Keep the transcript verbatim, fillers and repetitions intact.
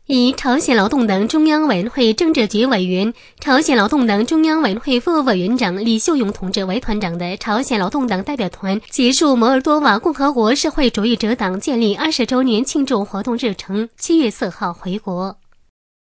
以朝鲜劳动党中央委员会政治局委员、朝鲜劳动党中央委员会副委员长李秀勇同志为团长的朝鲜劳动党代表团结束摩尔多瓦共和国社会主义者党建立二十周年庆祝活动日程，七月四号回国。